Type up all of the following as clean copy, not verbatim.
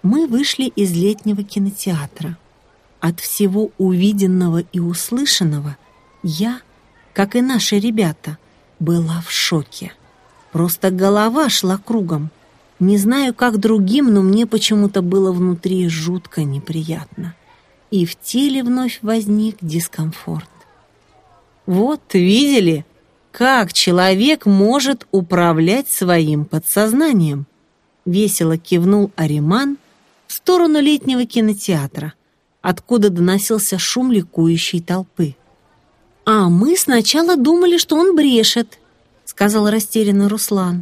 Мы вышли из летнего кинотеатра. От всего увиденного и услышанного я, как и наши ребята, была в шоке. Просто голова шла кругом. Не знаю, как другим, но мне почему-то было внутри жутко неприятно. И в теле вновь возник дискомфорт. Вот, видели, как человек может управлять своим подсознанием? Весело кивнул Ариман в сторону летнего кинотеатра, откуда доносился шум ликующей толпы. «А мы сначала думали, что он брешет», — сказал растерянно Руслан.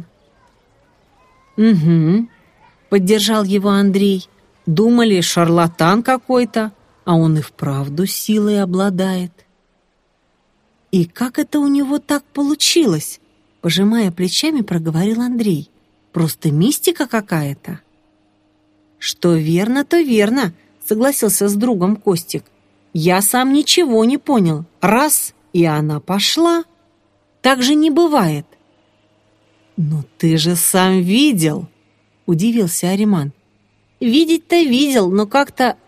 «Угу», — поддержал его Андрей. «Думали, шарлатан какой-то, а он и вправду силой обладает». «И как это у него так получилось?» — пожимая плечами, проговорил Андрей. «Просто мистика какая-то». «Что верно, то верно», — согласился с другом Костик. «Я сам ничего не понял. Раз, и она пошла. Так же не бывает». «Но ты же сам видел», — удивился Ариман. «Видеть-то видел, но как-то...»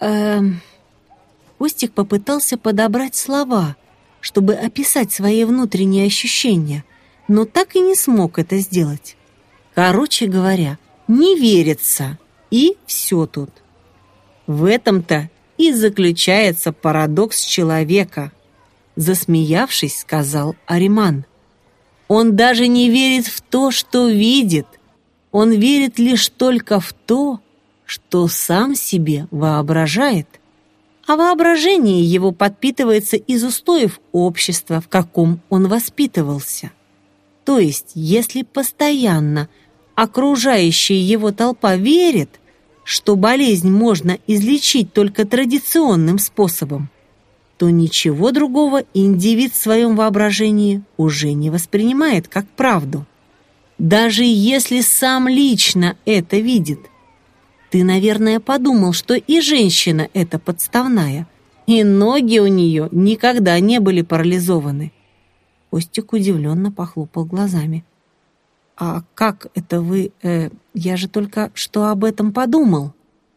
Костик попытался подобрать слова, чтобы описать свои внутренние ощущения, но так и не смог это сделать. Короче говоря, не верится, и все тут. В этом-то и заключается парадокс человека, засмеявшись, сказал Ариман. Он даже не верит в то, что видит. Он верит лишь только в то, что сам себе воображает. А воображение его подпитывается из устоев общества, в каком он воспитывался. То есть, если постоянно окружающая его толпа верит, что болезнь можно излечить только традиционным способом, то ничего другого индивид в своем воображении уже не воспринимает как правду. Даже если сам лично это видит. Ты, наверное, подумал, что и женщина эта подставная, и ноги у нее никогда не были парализованы. Костик удивленно похлопал глазами. «А как это вы... я же только что об этом подумал».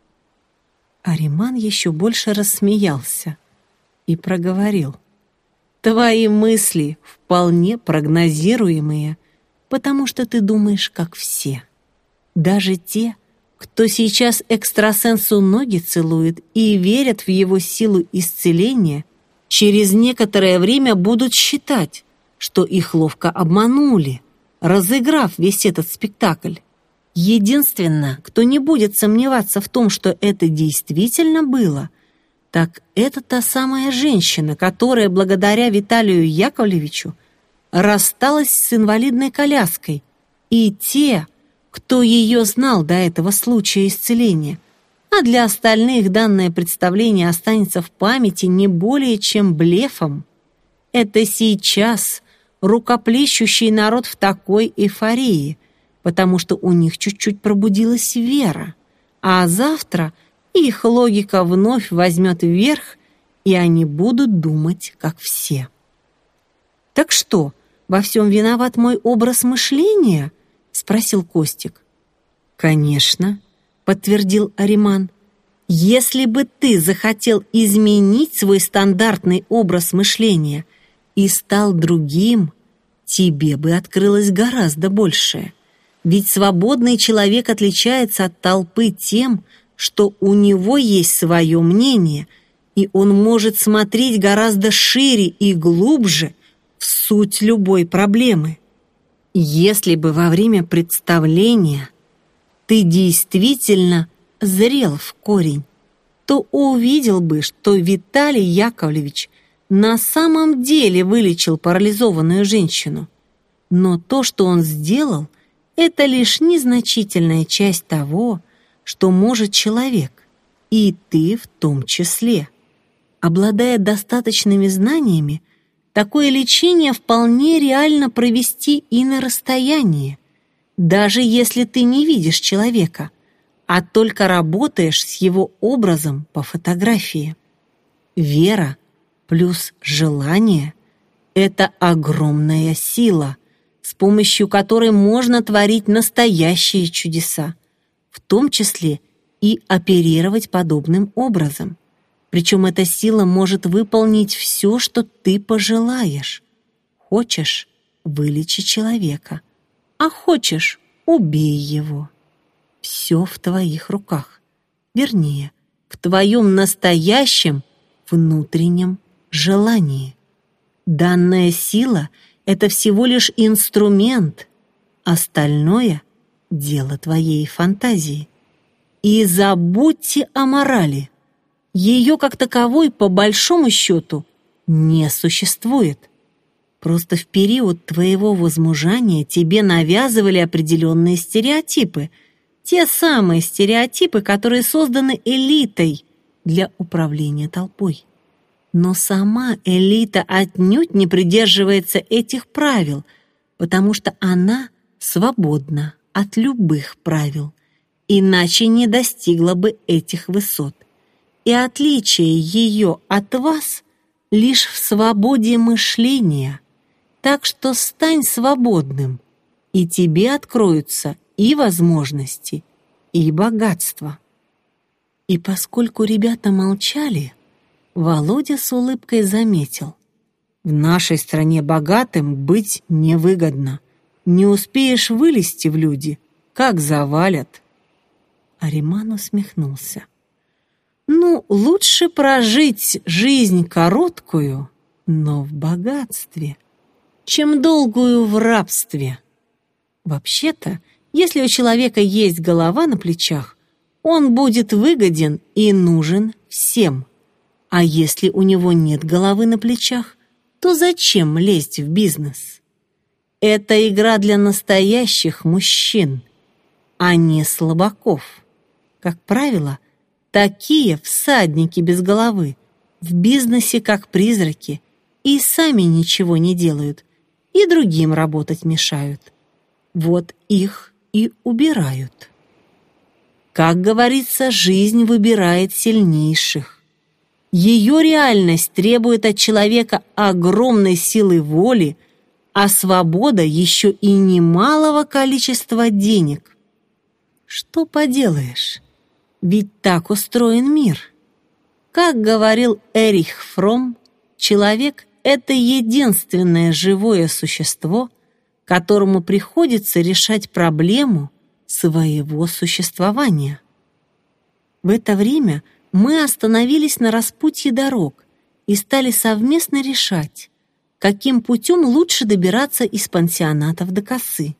Ариман еще больше рассмеялся и проговорил. «Твои мысли вполне прогнозируемые, потому что ты думаешь, как все. Даже те, кто сейчас экстрасенсу ноги целует и верят в его силу исцеления, через некоторое время будут считать, что их ловко обманули, разыграв весь этот спектакль. Единственное, кто не будет сомневаться в том, что это действительно было, так это та самая женщина, которая благодаря Виталию Яковлевичу рассталась с инвалидной коляской, и те, кто ее знал до этого случая исцеления, а для остальных данное представление останется в памяти не более чем блефом. Это сейчас рукоплещущий народ в такой эйфории, потому что у них чуть-чуть пробудилась вера, а завтра их логика вновь возьмет вверх, и они будут думать, как все. «Так что, во всем виноват мой образ мышления?» — спросил Костик. «Конечно», — подтвердил Ариман. «Если бы ты захотел изменить свой стандартный образ мышления и стал другим, тебе бы открылось гораздо большее. Ведь свободный человек отличается от толпы тем, что у него есть свое мнение, и он может смотреть гораздо шире и глубже в суть любой проблемы. Если бы во время представления ты действительно зрел в корень, то увидел бы, что Виталий Яковлевич на самом деле вылечил парализованную женщину. Но то, что он сделал, это лишь незначительная часть того, что может человек, и ты в том числе. Обладая достаточными знаниями, такое лечение вполне реально провести и на расстоянии, даже если ты не видишь человека, а только работаешь с его образом по фотографии. Вера плюс желание — это огромная сила, с помощью которой можно творить настоящие чудеса, в том числе и оперировать подобным образом. Причем эта сила может выполнить все, что ты пожелаешь. Хочешь — вылечи человека, а хочешь — убей его. Все в твоих руках. Вернее, в твоем настоящем внутреннем желании. Данная сила — это всего лишь инструмент, остальное — дело твоей фантазии. И забудьте о морали. Ее как таковой, по большому счету, не существует. Просто в период твоего возмужания тебе навязывали определенные стереотипы. Те самые стереотипы, которые созданы элитой для управления толпой. Но сама элита отнюдь не придерживается этих правил, потому что она свободна от любых правил, иначе не достигла бы этих высот. И отличие ее от вас лишь в свободе мышления. Так что стань свободным, и тебе откроются и возможности, и богатство. И поскольку ребята молчали, Володя с улыбкой заметил: в нашей стране богатым быть невыгодно. Не успеешь вылезти в люди, как завалят. Ариман усмехнулся. Ну, лучше прожить жизнь короткую, но в богатстве, чем долгую в рабстве. Вообще-то, если у человека есть голова на плечах, он будет выгоден и нужен всем. А если у него нет головы на плечах, то зачем лезть в бизнес? Это игра для настоящих мужчин, а не слабаков. Как правило, такие всадники без головы в бизнесе как призраки и сами ничего не делают, и другим работать мешают. Вот их и убирают. Как говорится, жизнь выбирает сильнейших. Ее реальность требует от человека огромной силы воли, а свобода еще и немалого количества денег. Что поделаешь? Ведь так устроен мир. Как говорил Эрих Фромм, человек — это единственное живое существо, которому приходится решать проблему своего существования. В это время мы остановились на распутье дорог и стали совместно решать, каким путем лучше добираться из пансионатов до косы.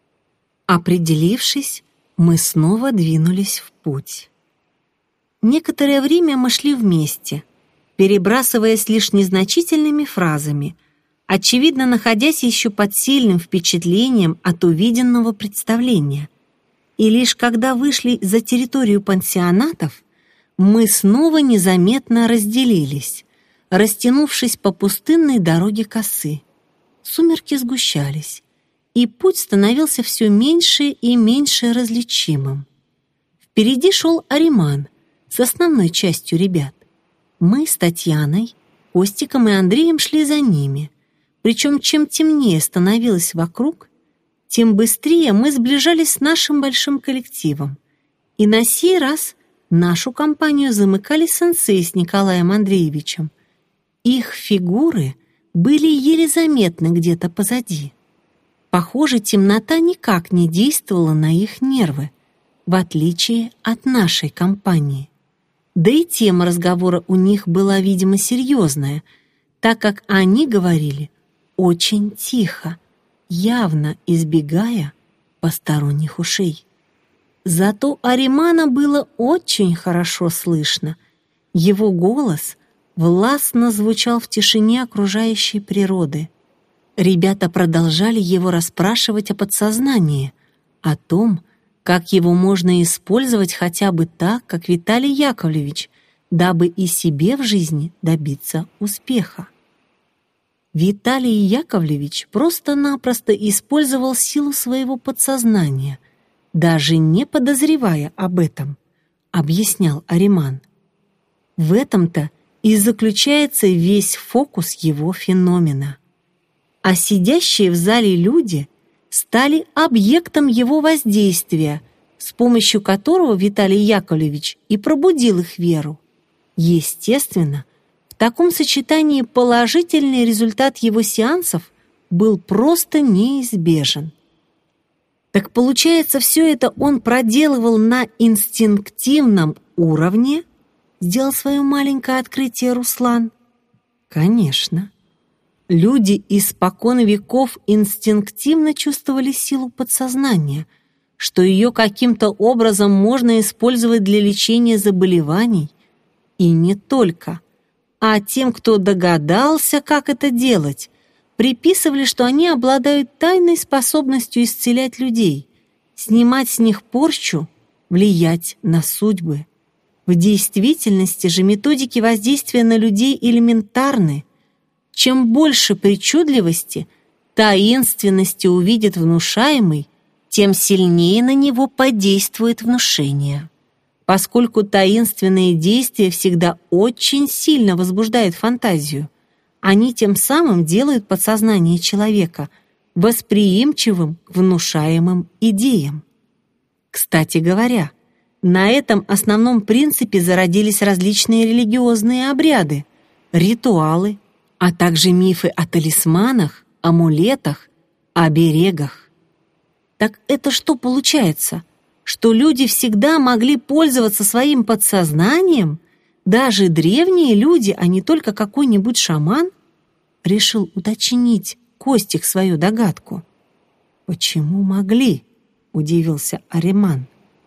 Определившись, мы снова двинулись в путь. Некоторое время мы шли вместе, перебрасываясь лишь незначительными фразами, очевидно, находясь еще под сильным впечатлением от увиденного представления. И лишь когда вышли за территорию пансионатов, мы снова незаметно разделились, растянувшись по пустынной дороге косы. Сумерки сгущались, и путь становился все меньше и меньше различимым. Впереди шел Ариман с основной частью ребят. Мы с Татьяной, Костиком и Андреем шли за ними. Причем чем темнее становилось вокруг, тем быстрее мы сближались с нашим большим коллективом. И на сей раз нашу компанию замыкали сенсей с Николаем Андреевичем. Их фигуры были еле заметны где-то позади. Похоже, темнота никак не действовала на их нервы, в отличие от нашей компании. Да и тема разговора у них была, видимо, серьезная, так как они говорили очень тихо, явно избегая посторонних ушей. Зато Аримана было очень хорошо слышно. Его голос властно звучал в тишине окружающей природы. Ребята продолжали его расспрашивать о подсознании, о том, как его можно использовать хотя бы так, как Виталий Яковлевич, дабы и себе в жизни добиться успеха. Виталий Яковлевич просто-напросто использовал силу своего подсознания, даже не подозревая об этом, объяснял Ариман. В этом-то и заключается весь фокус его феномена. А сидящие в зале люди стали объектом его воздействия, с помощью которого Виталий Яковлевич и пробудил их веру. Естественно, в таком сочетании положительный результат его сеансов был просто неизбежен. Так получается, все это он проделывал на инстинктивном уровне? Сделал свое маленькое открытие Руслан? Конечно. Люди испокон веков инстинктивно чувствовали силу подсознания, что ее каким-то образом можно использовать для лечения заболеваний, и не только. А тем, кто догадался, как это делать, приписывали, что они обладают тайной способностью исцелять людей, снимать с них порчу, влиять на судьбы. В действительности же методики воздействия на людей элементарны. Чем больше причудливости, таинственности увидит внушаемый, тем сильнее на него подействует внушение. Поскольку таинственные действия всегда очень сильно возбуждают фантазию, они тем самым делают подсознание человека восприимчивым к внушаемым идеям. Кстати говоря, на этом основном принципе зародились различные религиозные обряды, ритуалы, а также мифы о талисманах, амулетах, оберегах. Так это что получается? Что люди всегда могли пользоваться своим подсознанием? Даже древние люди, а не только какой-нибудь шаман? Решил уточнить Костик свою догадку. «Почему могли?» — удивился Ариман.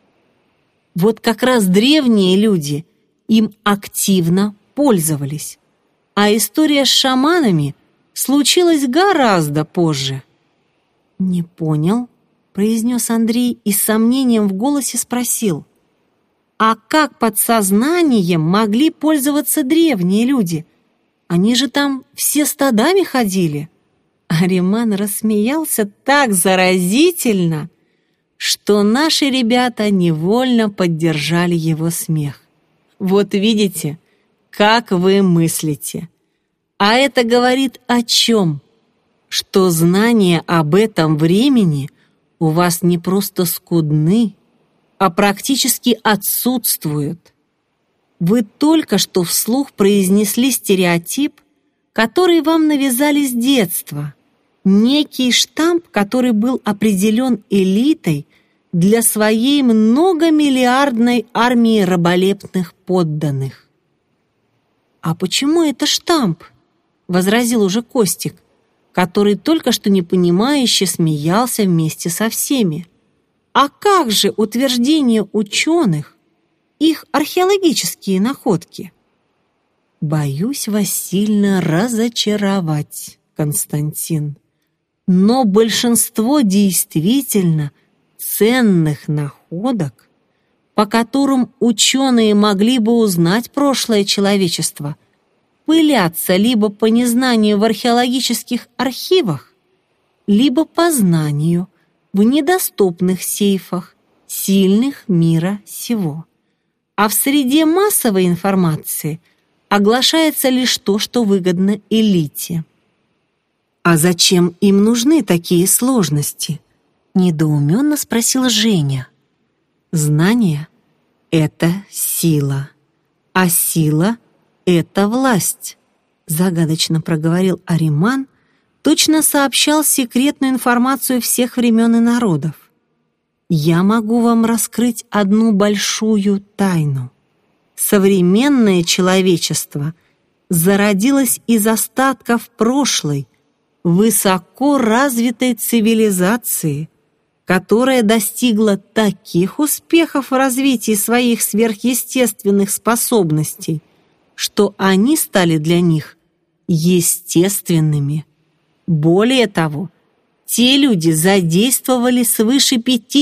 Вот как раз древние люди им активно пользовались, а история с шаманами случилась гораздо позже. «Не понял», — произнес Андрей и с сомнением в голосе спросил. «А как подсознанием могли пользоваться древние люди? Они же там все стадами ходили». Ариман рассмеялся так заразительно, что наши ребята невольно поддержали его смех. «Вот видите, как вы мыслите. А это говорит о чем? Что знания об этом времени у вас не просто скудны, а практически отсутствуют. Вы только что вслух произнесли стереотип, который вам навязали с детства, некий штамп, который был определен элитой для своей многомиллиардной армии раболепных подданных». «А почему это штамп?» — возразил уже Костик, который только что непонимающе смеялся вместе со всеми. «А как же утверждение ученых, их археологические находки?» «Боюсь вас сильно разочаровать, Константин, но большинство действительно ценных находок, по которым ученые могли бы узнать прошлое человечества, пылятся либо по незнанию в археологических архивах, либо по знанию в недоступных сейфах сильных мира сего. А в среде массовой информации оглашается лишь то, что выгодно элите». «А зачем им нужны такие сложности?» — недоуменно спросила Женя. «Знание — это сила, а сила — это власть», — загадочно проговорил Ариман, точно сообщал секретную информацию всех времен и народов. «Я могу вам раскрыть одну большую тайну. Современное человечество зародилось из остатков прошлой, высоко развитой цивилизации, которая достигла таких успехов в развитии своих сверхъестественных способностей, что они стали для них естественными. Более того, те люди задействовали свыше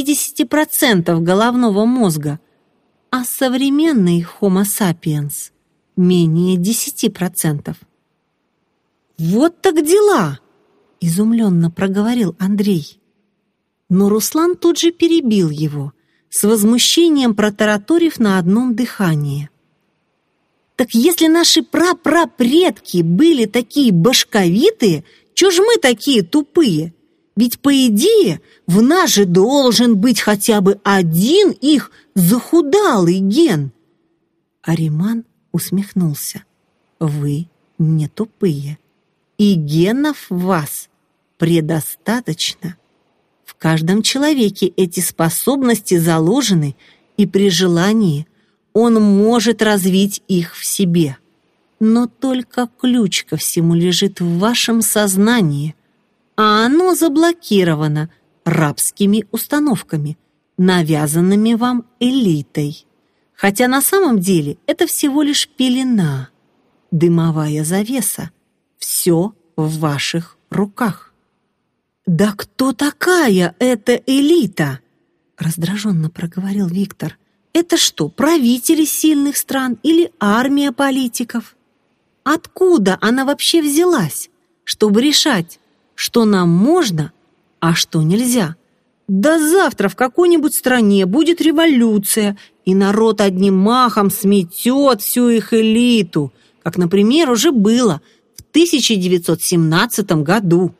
50% головного мозга, а современный Homo sapiens – менее 10%. «Вот так дела!» — изумленно проговорил Андрей. Но Руслан тут же перебил его, с возмущением протараторив на одном дыхании. «Так если наши прапрапредки были такие башковитые, чё ж мы такие тупые? Ведь, по идее, в нас же должен быть хотя бы один их захудалый ген. Ариман усмехнулся. Вы не тупые, и генов в вас предостаточно. В каждом человеке эти способности заложены, и при желании он может развить их в себе. Но только ключ ко всему лежит в вашем сознании, а оно заблокировано рабскими установками, навязанными вам элитой. Хотя на самом деле это всего лишь пелена, дымовая завеса. Все в ваших руках. «Да кто такая эта элита?» раздраженно проговорил Виктор. «Это что, правители сильных стран или армия политиков? Откуда она вообще взялась, чтобы решать, что нам можно, а что нельзя? Да завтра в какой-нибудь стране будет революция, и народ одним махом сметет всю их элиту, как, например, уже было в 1917 году».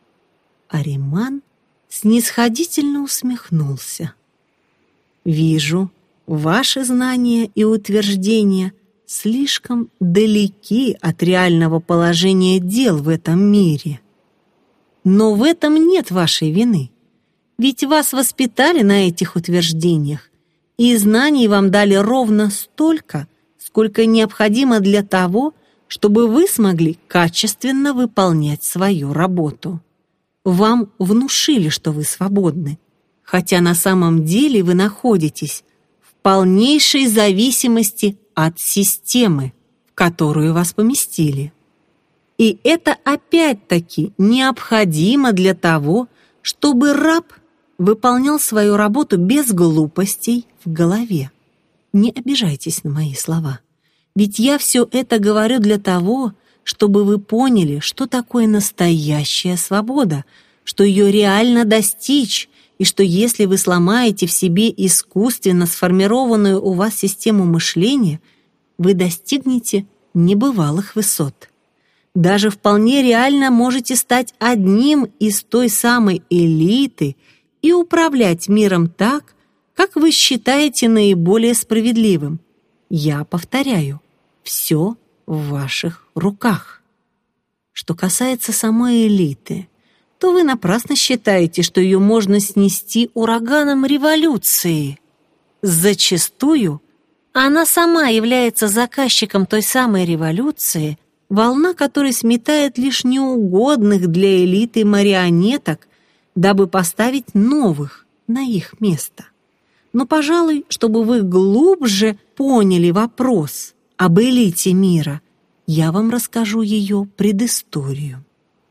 Ариман снисходительно усмехнулся. «Вижу, ваши знания и утверждения слишком далеки от реального положения дел в этом мире. Но в этом нет вашей вины, ведь вас воспитали на этих утверждениях, и знаний вам дали ровно столько, сколько необходимо для того, чтобы вы смогли качественно выполнять свою работу. Вам внушили, что вы свободны, хотя на самом деле вы находитесь в полнейшей зависимости от системы, в которую вас поместили. И это опять-таки необходимо для того, чтобы раб выполнял свою работу без глупостей в голове. Не обижайтесь на мои слова, ведь я все это говорю для того, чтобы вы поняли, что такое настоящая свобода, что ее реально достичь, и что если вы сломаете в себе искусственно сформированную у вас систему мышления, вы достигнете небывалых высот. Даже вполне реально можете стать одним из той самой элиты и управлять миром так, как вы считаете наиболее справедливым. Я повторяю, все в ваших руках. Что касается самой элиты, то вы напрасно считаете, что ее можно снести ураганом революции. Зачастую она сама является заказчиком той самой революции, волна которой сметает лишь неугодных для элиты марионеток, дабы поставить новых на их место. Но, пожалуй, чтобы вы глубже поняли вопрос об элите мира, я вам расскажу ее предысторию.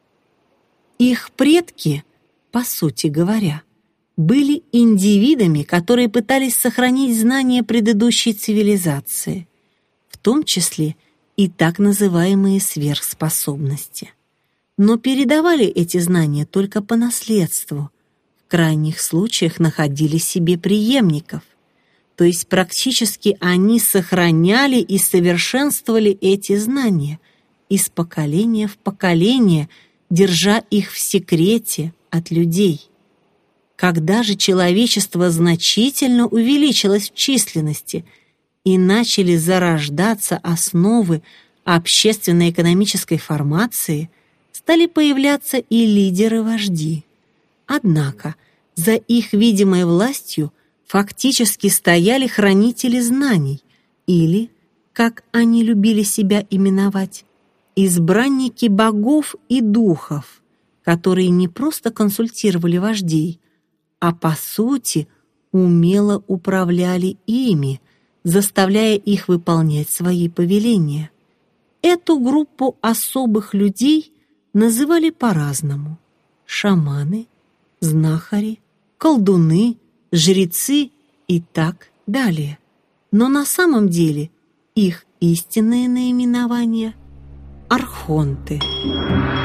Их предки, по сути говоря, были индивидами, которые пытались сохранить знания предыдущей цивилизации, в том числе и так называемые сверхспособности. Но передавали эти знания только по наследству, в крайних случаях находили себе преемников. То есть практически они сохраняли и совершенствовали эти знания из поколения в поколение, держа их в секрете от людей. Когда же человечество значительно увеличилось в численности и начали зарождаться основы общественно-экономической формации, стали появляться и лидеры-вожди. Однако за их видимой властью фактически стояли хранители знаний или, как они любили себя именовать, избранники богов и духов, которые не просто консультировали вождей, а по сути умело управляли ими, заставляя их выполнять свои повеления. Эту группу особых людей называли по-разному: шаманы, знахари, колдуны, жрецы и так далее. Но на самом деле их истинное наименование — архонты.